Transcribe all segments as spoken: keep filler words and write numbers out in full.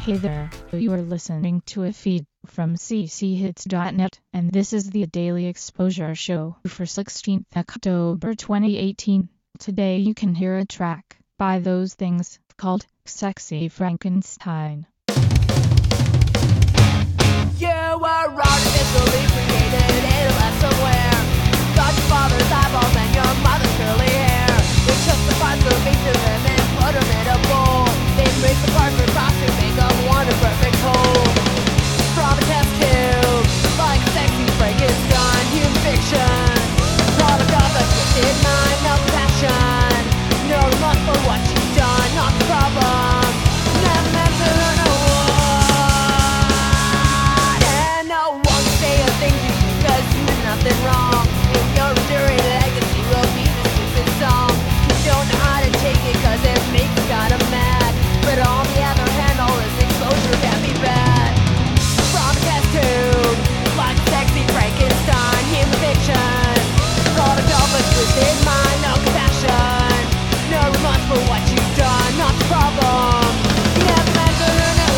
Hey there, you are listening to a feed from c c hits dot net, and this is the Daily Exposure Show for sixteenth October twenty eighteen. Today you can hear a track by Those Things called Sexy Frankenstein. You were artificially created in a lab somewhere. Got your father's eyeballs and your mother's curly hair. They took the parts of each of them and put them in a bowl. They raised the parts across to make up one a perfect whole. From a test tube, like sexy Frankenstein, human fiction. Product of a twisted mind, no passion. No remorse for what you've done, not the problem. Never meant to learn a word. And no one can say a thing to you cause you did nothing wrong. And your enduring legacy will be the stupid song. You don't know how to take it cause it makes you kinda mad. But on the other hand, all this exposure can be bad. From a test tube, like sexy Frankenstein, human fiction. Product of a twisted mind, no compassion. No remorse for what you've done, not the problem. You never meant to learn a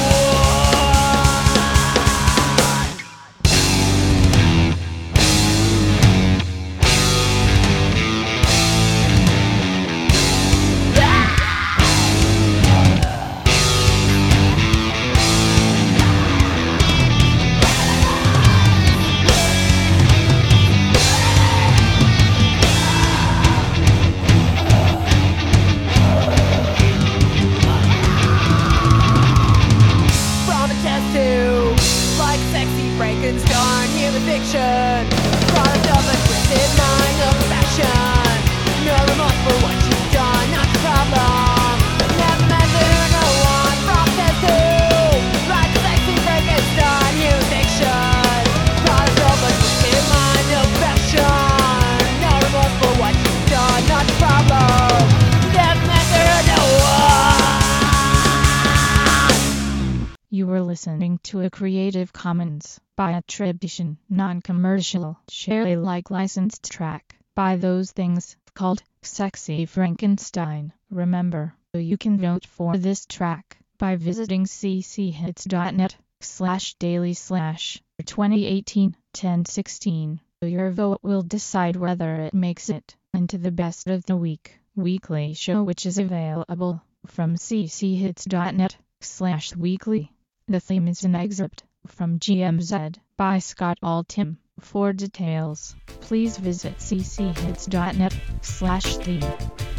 Frankenstein, human fiction. Product of a twisted mind, no compassion. No remorse for what you've done, not the problem. Never meant to hurt no one. From test tube, like sexy Frankenstein, human fiction. Product of a twisted mind, no compassion. No remorse for what you've done, not the problem. Never meant to hurt no one. You were listening to a Creative Commons by attribution, non-commercial, share Alike licensed track by Those Things called Sexy Frankenstein. Remember, you can vote for this track by visiting c c hits dot net slash daily slash twenty eighteen ten sixteen. Your vote will decide whether it makes it into the best of the week weekly show, which is available from c c hits dot net slash weekly. The theme is an excerpt from G M Z by Scott Altham. For details, please visit c c hits dot net slash theme.